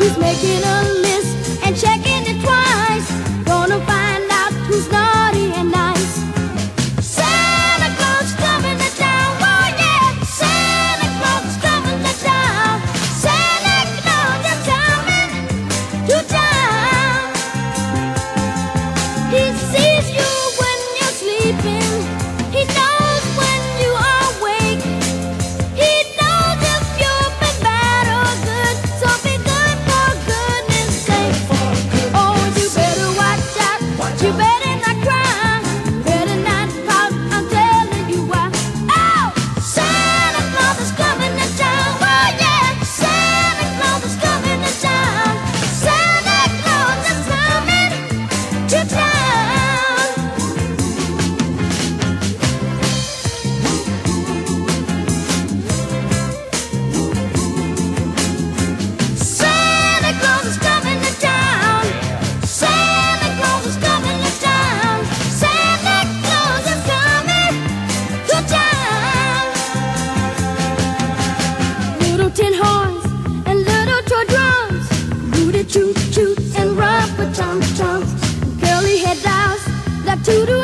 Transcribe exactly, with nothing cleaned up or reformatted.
He's making a list and checking it twice. Gonna find out who's naughty and nice. Santa Claus coming to town, oh yeah. Santa Claus is coming to town. Santa Claus is coming to town. He sees you when you're sleeping. He knows when you are awake. He knows if you've been bad or good. So be good for goodness sake. Oh, you better watch out. You better not cry. Better not pout. I'm telling you why. Oh, Santa Claus is coming to town. Oh yeah, Santa Claus is coming to town. Santa Claus is coming to town. Santa Claus is coming to town. Santa Claus is coming to town. Santa Claus is coming to town. Little tin horns and little toy drums, rooty toot toot and rubber tum tums, curly head dolls that toot